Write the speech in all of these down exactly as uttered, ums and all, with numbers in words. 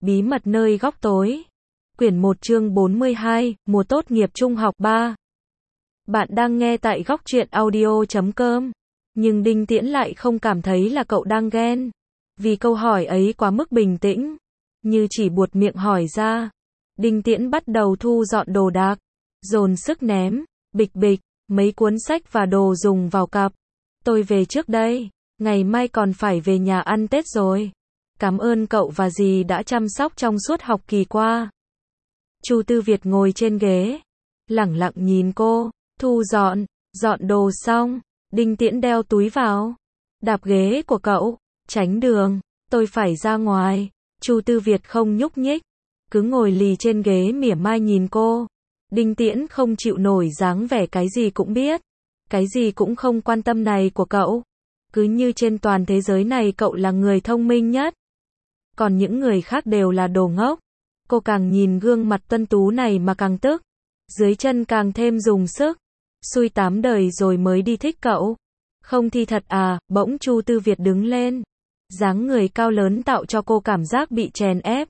Bí mật nơi góc tối. Quyển một chương bốn mươi hai, mùa tốt nghiệp trung học ba. Bạn đang nghe tại góc truyện audio chấm com. Nhưng Đinh Tiễn lại không cảm thấy là cậu đang ghen. Vì câu hỏi ấy quá mức bình tĩnh. Như chỉ buột miệng hỏi ra. Đinh Tiễn bắt đầu thu dọn đồ đạc. Dồn sức ném. Bịch bịch. Mấy cuốn sách và đồ dùng vào cặp. Tôi về trước đây. Ngày mai còn phải về nhà ăn Tết rồi. Cảm ơn cậu và dì đã chăm sóc trong suốt học kỳ qua. Chu Tư Việt ngồi trên ghế. Lẳng lặng nhìn cô. Thu dọn. Dọn đồ xong. Đinh Tiễn đeo túi vào. Đạp ghế của cậu. Tránh đường. Tôi phải ra ngoài. Chu Tư Việt không nhúc nhích. Cứ ngồi lì trên ghế mỉa mai nhìn cô. Đinh Tiễn không chịu nổi dáng vẻ cái gì cũng biết. Cái gì cũng không quan tâm này của cậu. Cứ như trên toàn thế giới này cậu là người thông minh nhất. Còn những người khác đều là đồ ngốc. Cô càng nhìn gương mặt tuấn tú này mà càng tức. Dưới chân càng thêm dùng sức. Xui tám đời rồi mới đi thích cậu. Không thi thật à, bỗng Chu Tư Việt đứng lên. Dáng người cao lớn tạo cho cô cảm giác bị chèn ép.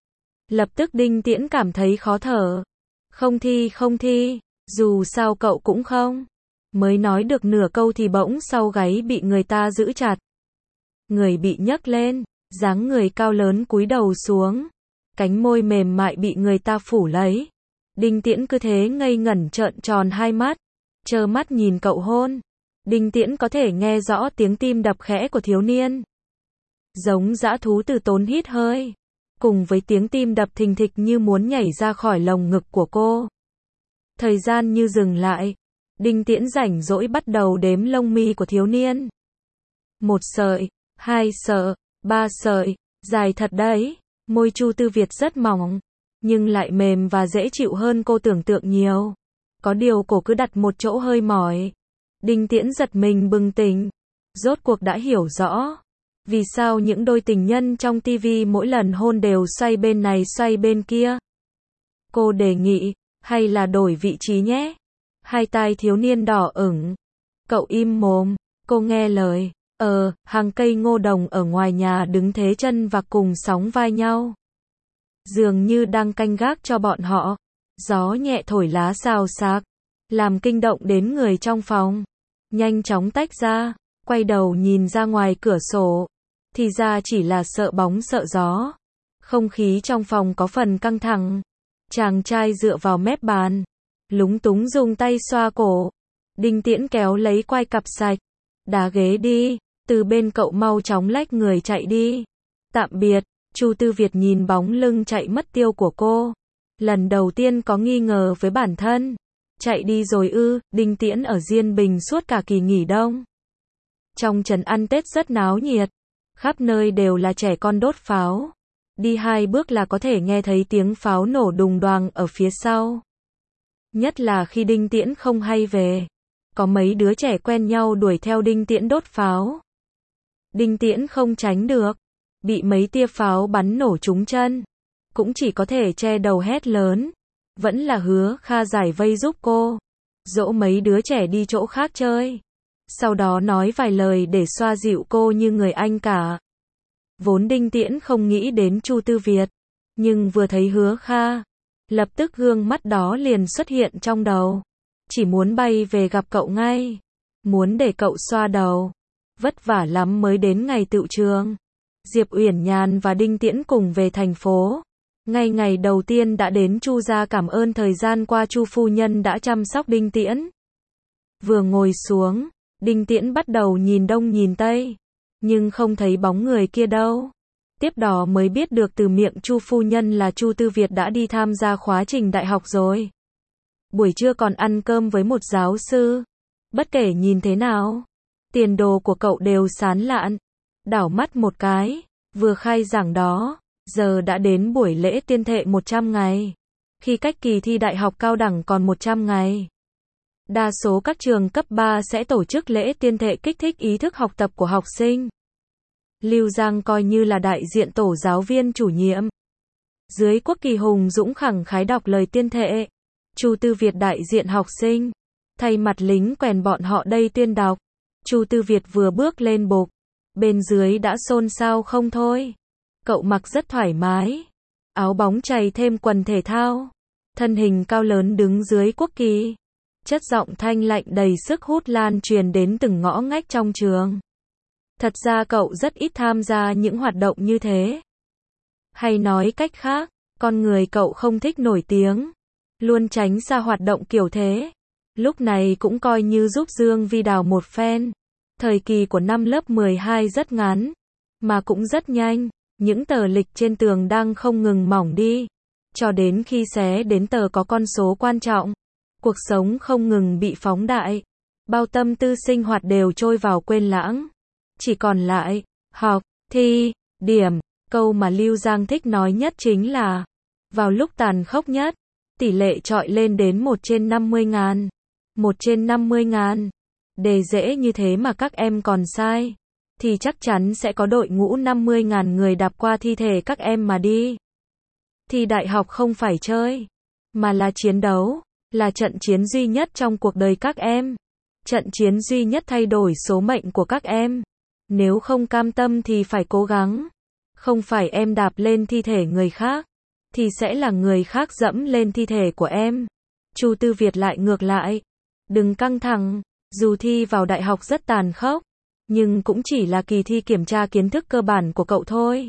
Lập tức Đinh Tiễn cảm thấy khó thở. Không thi không thi, dù sao cậu cũng không. Mới nói được nửa câu thì bỗng sau gáy bị người ta giữ chặt. Người bị nhấc lên, dáng người cao lớn cúi đầu xuống. Cánh môi mềm mại bị người ta phủ lấy. Đinh Tiễn cứ thế ngây ngẩn trợn tròn hai mắt. Trơ mắt nhìn cậu hôn. Đinh Tiễn có thể nghe rõ tiếng tim đập khẽ của thiếu niên. Giống dã thú từ tốn hít hơi. Cùng với tiếng tim đập thình thịch như muốn nhảy ra khỏi lồng ngực của cô. Thời gian như dừng lại. Đinh Tiễn rảnh rỗi bắt đầu đếm lông mi của thiếu niên. Một sợi, hai sợi, ba sợi, dài thật đấy. Môi Chu Tư Việt rất mỏng, nhưng lại mềm và dễ chịu hơn cô tưởng tượng nhiều. Có điều cổ cứ đặt một chỗ hơi mỏi. Đinh Tiễn giật mình bừng tỉnh. Rốt cuộc đã hiểu rõ. Vì sao những đôi tình nhân trong tivi mỗi lần hôn đều xoay bên này xoay bên kia. Cô đề nghị, hay là đổi vị trí nhé. Hai tai thiếu niên đỏ ửng. Cậu im mồm. Cô nghe lời. Ờ, hàng cây ngô đồng ở ngoài nhà đứng thế chân và cùng sóng vai nhau. Dường như đang canh gác cho bọn họ. Gió nhẹ thổi lá xào xạc. Làm kinh động đến người trong phòng. Nhanh chóng tách ra. Quay đầu nhìn ra ngoài cửa sổ. Thì ra chỉ là sợ bóng sợ gió. Không khí trong phòng có phần căng thẳng. Chàng trai dựa vào mép bàn. Lúng túng dùng tay xoa cổ. Đinh Tiễn kéo lấy quai cặp sạch. Đá ghế đi. Từ bên cậu mau chóng lách người chạy đi. Tạm biệt. Chu Tư Việt nhìn bóng lưng chạy mất tiêu của cô. Lần đầu tiên có nghi ngờ với bản thân. Chạy đi rồi ư. Đinh Tiễn ở Diên Bình suốt cả kỳ nghỉ đông. Trong trấn ăn Tết rất náo nhiệt. Khắp nơi đều là trẻ con đốt pháo. Đi hai bước là có thể nghe thấy tiếng pháo nổ đùng đoàng ở phía sau. Nhất là khi Đinh Tiễn không hay về. Có mấy đứa trẻ quen nhau đuổi theo Đinh Tiễn đốt pháo. Đinh Tiễn không tránh được. Bị mấy tia pháo bắn nổ trúng chân. Cũng chỉ có thể che đầu hét lớn. Vẫn là Hứa Kha giải vây giúp cô. Dỗ mấy đứa trẻ đi chỗ khác chơi. Sau đó nói vài lời để xoa dịu cô như người anh cả. Vốn Đinh Tiễn không nghĩ đến Chu Tư Việt. Nhưng vừa thấy Hứa Kha. Lập tức gương mắt đó liền xuất hiện trong đầu. Chỉ muốn bay về gặp cậu ngay. Muốn để cậu xoa đầu. Vất vả lắm mới đến ngày tựu trường. Diệp Uyển Nhàn và Đinh Tiễn cùng về thành phố. Ngay ngày đầu tiên đã đến Chu gia cảm ơn thời gian qua Chu phu nhân đã chăm sóc Đinh Tiễn. Vừa ngồi xuống, Đinh Tiễn bắt đầu nhìn đông nhìn tây. Nhưng không thấy bóng người kia đâu. Tiếp đó mới biết được từ miệng Chu phu nhân là Chu Tư Việt đã đi tham gia khóa trình đại học rồi. Buổi trưa còn ăn cơm với một giáo sư. Bất kể nhìn thế nào, tiền đồ của cậu đều sán lạn. Đảo mắt một cái, vừa khai giảng đó, giờ đã đến buổi lễ tuyên thệ một trăm ngày. Khi cách kỳ thi đại học cao đẳng còn một trăm ngày. Đa số các trường cấp ba sẽ tổ chức lễ tuyên thệ kích thích ý thức học tập của học sinh. Lưu Giang coi như là đại diện tổ giáo viên chủ nhiệm. Dưới quốc kỳ hùng dũng khẳng khái đọc lời tuyên thệ. Chu Tư Việt đại diện học sinh. Thay mặt lính quèn bọn họ đây tuyên đọc. Chu Tư Việt vừa bước lên bục. Bên dưới đã xôn xao không thôi. Cậu mặc rất thoải mái. áo bóng chày thêm quần thể thao, thân hình cao lớn đứng dưới quốc kỳ. Chất giọng thanh lạnh đầy sức hút lan truyền đến từng ngõ ngách trong trường. Thật ra cậu rất ít tham gia những hoạt động như thế. Hay nói cách khác, con người cậu không thích nổi tiếng, luôn tránh xa hoạt động kiểu thế. Lúc này cũng coi như giúp Dương Vi đào một phen. Thời kỳ của năm lớp mười hai rất ngắn, mà cũng rất nhanh. Những tờ lịch trên tường đang không ngừng mỏng đi, cho đến khi xé đến tờ có con số quan trọng. Cuộc sống không ngừng bị phóng đại, bao tâm tư sinh hoạt đều trôi vào quên lãng. Chỉ còn lại, học, thi, điểm. Câu mà Lưu Giang thích nói nhất chính là, vào lúc tàn khốc nhất, tỷ lệ chọi lên đến một trên năm mươi ngàn. một trên năm mươi ngàn. Đề dễ như thế mà các em còn sai, thì chắc chắn sẽ có đội ngũ năm mươi ngàn người đạp qua thi thể các em mà đi. Thi đại học không phải chơi, mà là chiến đấu, là trận chiến duy nhất trong cuộc đời các em. Trận chiến duy nhất thay đổi số mệnh của các em. Nếu không cam tâm thì phải cố gắng. Không phải em đạp lên thi thể người khác, thì sẽ là người khác dẫm lên thi thể của em. Chu Tư Việt lại ngược lại. Đừng căng thẳng, dù thi vào đại học rất tàn khốc, nhưng cũng chỉ là kỳ thi kiểm tra kiến thức cơ bản của cậu thôi.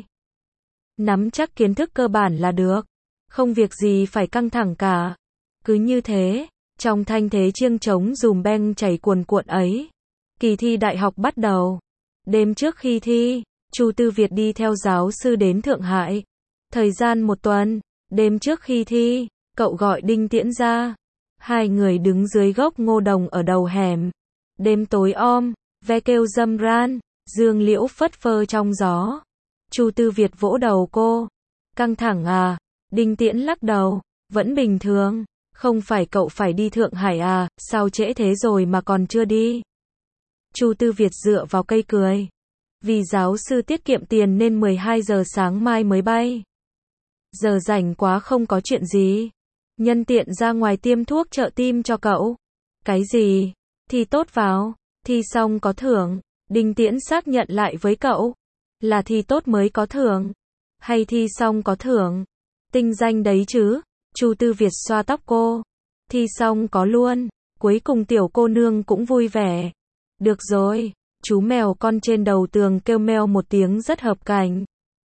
Nắm chắc kiến thức cơ bản là được, không việc gì phải căng thẳng cả. Cứ như thế, trong thanh thế chiêng trống dùm beng chảy cuồn cuộn ấy, kỳ thi đại học bắt đầu. Đêm trước khi thi, Chu Tư Việt đi theo giáo sư đến Thượng Hải. Thời gian một tuần, đêm trước khi thi, cậu gọi Đinh Tiễn ra. Hai người đứng dưới gốc ngô đồng ở đầu hẻm. Đêm tối om, ve kêu râm ran, dương liễu phất phơ trong gió. Chu Tư Việt vỗ đầu cô. Căng thẳng à? Đinh Tiễn lắc đầu. Vẫn bình thường. Không phải cậu phải đi Thượng Hải à? Sao trễ thế rồi mà còn chưa đi? Chu Tư Việt dựa vào cây cười. Vì giáo sư tiết kiệm tiền nên mười hai giờ sáng mai mới bay. Giờ rảnh quá không có chuyện gì. Nhân tiện ra ngoài tiêm thuốc trợ tim cho cậu. Cái gì? Thi tốt vào. Thi xong có thưởng. Đinh Tiễn xác nhận lại với cậu. Là thi tốt mới có thưởng. Hay thi xong có thưởng. Tinh danh đấy chứ. Chu Tư Việt xoa tóc cô. Thi xong có luôn. Cuối cùng tiểu cô nương cũng vui vẻ. Được rồi. Chú mèo con trên đầu tường kêu meo một tiếng rất hợp cảnh.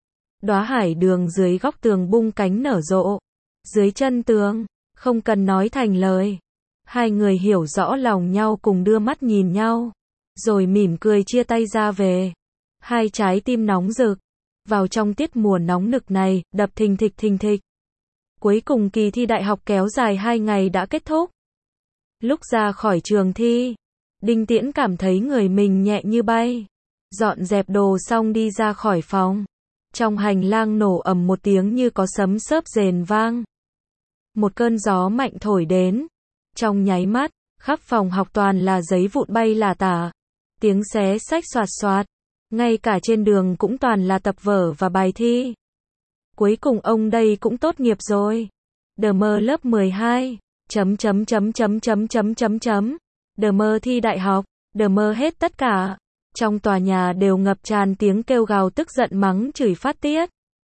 Đóa hải đường dưới góc tường bung cánh nở rộ. Dưới chân tường, không cần nói thành lời. Hai người hiểu rõ lòng nhau cùng đưa mắt nhìn nhau. Rồi mỉm cười chia tay ra về. Hai trái tim nóng rực. Vào trong tiết mùa nóng nực này, đập thình thịch thình thịch. Cuối cùng kỳ thi đại học kéo dài hai ngày đã kết thúc. Lúc ra khỏi trường thi, Đinh Tiễn cảm thấy người mình nhẹ như bay. Dọn dẹp đồ xong đi ra khỏi phòng. Trong hành lang nổ ầm một tiếng như có sấm xớp rền vang. Một cơn gió mạnh thổi đến. Trong nháy mắt, khắp phòng học toàn là giấy vụn bay lả tả. Tiếng xé xách xoạt xoạt. Ngay cả trên đường cũng toàn là tập vở và bài thi. Cuối cùng ông đây cũng tốt nghiệp rồi. Đờ mơ lớp mười hai. Chấm chấm chấm chấm chấm chấm chấm chấm. Đờ mơ thi đại học. Đờ mơ hết tất cả. Trong tòa nhà đều ngập tràn tiếng kêu gào tức giận mắng chửi phát tiết.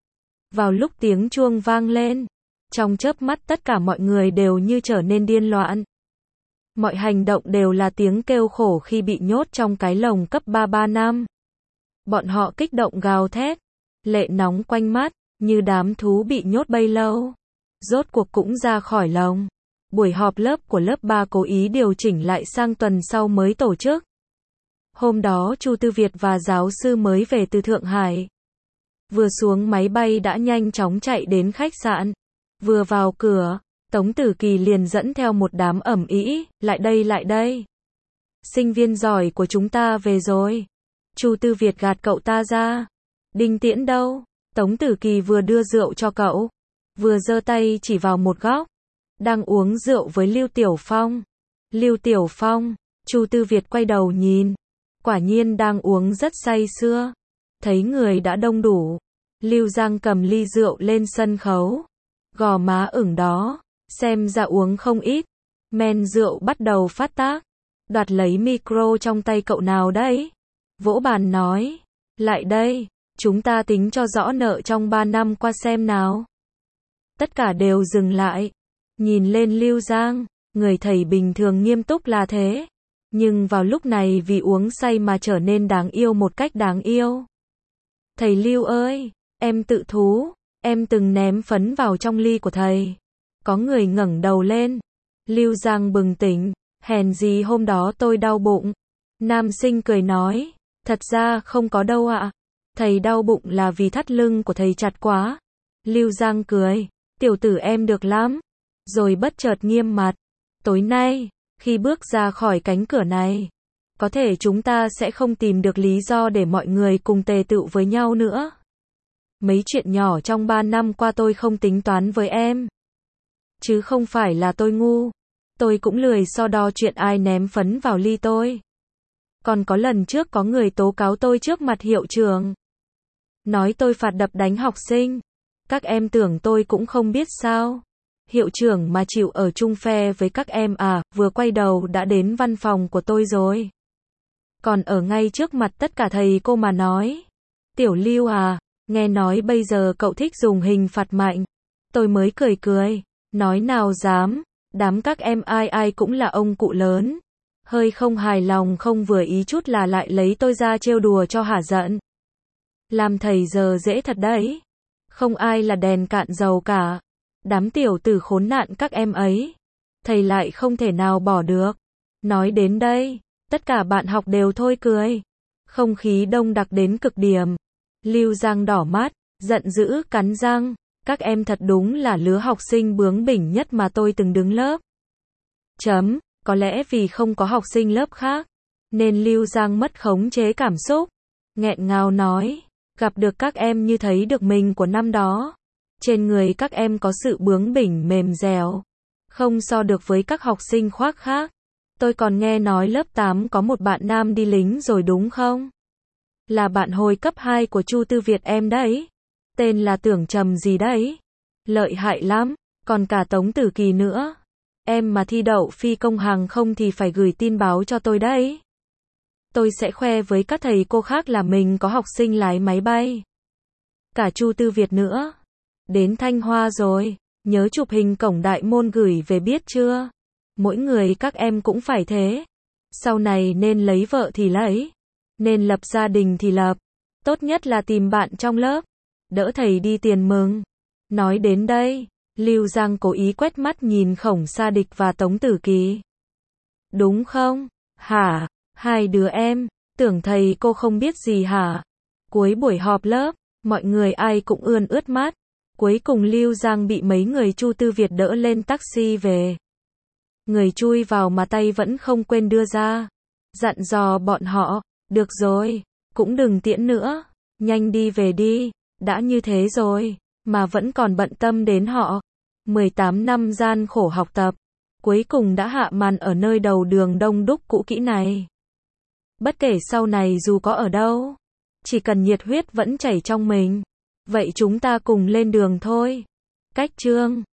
Vào lúc tiếng chuông vang lên, trong chớp mắt tất cả mọi người đều như trở nên điên loạn. Mọi hành động đều là tiếng kêu khổ khi bị nhốt trong cái lồng cấp ba ba năm. Bọn họ kích động gào thét, lệ nóng quanh mắt, như đám thú bị nhốt bấy lâu. Rốt cuộc cũng ra khỏi lồng. Buổi họp lớp của lớp ba cố ý điều chỉnh lại sang tuần sau mới tổ chức. Hôm đó Chu Tư Việt và giáo sư mới về từ Thượng Hải. Vừa xuống máy bay đã nhanh chóng chạy đến khách sạn. Vừa vào cửa, Tống Tử Kỳ liền dẫn theo một đám ẩm ĩ, lại đây lại đây. Sinh viên giỏi của chúng ta về rồi. Chu Tư Việt gạt cậu ta ra. Đinh Tiễn đâu? Tống Tử Kỳ vừa đưa rượu cho cậu, vừa giơ tay chỉ vào một góc. Đang uống rượu với Lưu Tiểu Phong. Lưu Tiểu Phong, Chu Tư Việt quay đầu nhìn. Quả nhiên đang uống rất say sưa. Thấy người đã đông đủ. Lưu Giang cầm ly rượu lên sân khấu. Gò má ửng đó. Xem ra uống không ít. Men rượu bắt đầu phát tác. Đoạt lấy micro trong tay cậu nào đấy. Vỗ bàn nói. Lại đây. Chúng ta tính cho rõ nợ trong ba năm qua xem nào. Tất cả đều dừng lại. Nhìn lên Lưu Giang, người thầy bình thường nghiêm túc là thế. Nhưng vào lúc này vì uống say mà trở nên đáng yêu một cách đáng yêu. Thầy Lưu ơi, em tự thú, em từng ném phấn vào trong ly của thầy. Có người ngẩng đầu lên. Lưu Giang bừng tỉnh, hèn gì hôm đó tôi đau bụng. Nam sinh cười nói, thật ra không có đâu ạ. Thầy đau bụng là vì thắt lưng của thầy chặt quá. Lưu Giang cười, tiểu tử em được lắm. Rồi bất chợt nghiêm mặt, tối nay, khi bước ra khỏi cánh cửa này, có thể chúng ta sẽ không tìm được lý do để mọi người cùng tề tựu với nhau nữa. Mấy chuyện nhỏ trong ba năm qua tôi không tính toán với em. Chứ không phải là tôi ngu. Tôi cũng lười so đo chuyện ai ném phấn vào ly tôi. Còn có lần trước có người tố cáo tôi trước mặt hiệu trưởng. Nói tôi phạt đập đánh học sinh. Các em tưởng tôi cũng không biết sao. Hiệu trưởng mà chịu ở chung phe với các em à, vừa quay đầu đã đến văn phòng của tôi rồi. Còn ở ngay trước mặt tất cả thầy cô mà nói. Tiểu Lưu à, nghe nói bây giờ cậu thích dùng hình phạt mạnh. Tôi mới cười cười, nói nào dám, đám các em ai ai cũng là ông cụ lớn. Hơi không hài lòng không vừa ý chút là lại lấy tôi ra trêu đùa cho hả giận. Làm thầy giờ dễ thật đấy. Không ai là đèn cạn dầu cả. Đám tiểu tử khốn nạn các em ấy. Thầy lại không thể nào bỏ được. Nói đến đây, tất cả bạn học đều thôi cười. Không khí đông đặc đến cực điểm. Lưu Giang đỏ mắt, giận dữ cắn răng. Các em thật đúng là lứa học sinh bướng bỉnh nhất mà tôi từng đứng lớp. Chấm, có lẽ vì không có học sinh lớp khác, nên Lưu Giang mất khống chế cảm xúc. Nghẹn ngào nói, gặp được các em như thấy được mình của năm đó. Trên người các em có sự bướng bỉnh mềm dẻo. Không so được với các học sinh khoác khác. Tôi còn nghe nói lớp tám có một bạn nam đi lính rồi đúng không? Là bạn hồi cấp hai của Chu Tư Việt em đấy. Tên là Tưởng Trầm gì đấy. Lợi hại lắm, còn cả Tống Tử Kỳ nữa. Em mà thi đậu phi công hàng không thì phải gửi tin báo cho tôi đấy. Tôi sẽ khoe với các thầy cô khác là mình có học sinh lái máy bay. Cả Chu Tư Việt nữa. Đến Thanh Hoa rồi, nhớ chụp hình cổng đại môn gửi về biết chưa? Mỗi người các em cũng phải thế. Sau này nên lấy vợ thì lấy, nên lập gia đình thì lập. Tốt nhất là tìm bạn trong lớp, đỡ thầy đi tiền mừng. Nói đến đây, Lưu Giang cố ý quét mắt nhìn Khổng Sa Địch và Tống Tử Kỳ. Đúng không? Hả? Hai đứa em, tưởng thầy cô không biết gì hả? Cuối buổi họp lớp, mọi người ai cũng ươn ướt mắt. Cuối cùng Lưu Giang bị mấy người Chu Tư Việt đỡ lên taxi về. Người chui vào mà tay vẫn không quên đưa ra. Dặn dò bọn họ, được rồi, cũng đừng tiễn nữa, nhanh đi về đi, đã như thế rồi, mà vẫn còn bận tâm đến họ. mười tám năm gian khổ học tập, cuối cùng đã hạ màn ở nơi đầu đường đông đúc cũ kỹ này. Bất kể sau này dù có ở đâu, chỉ cần nhiệt huyết vẫn chảy trong mình, vậy chúng ta cùng lên đường thôi. Cách chương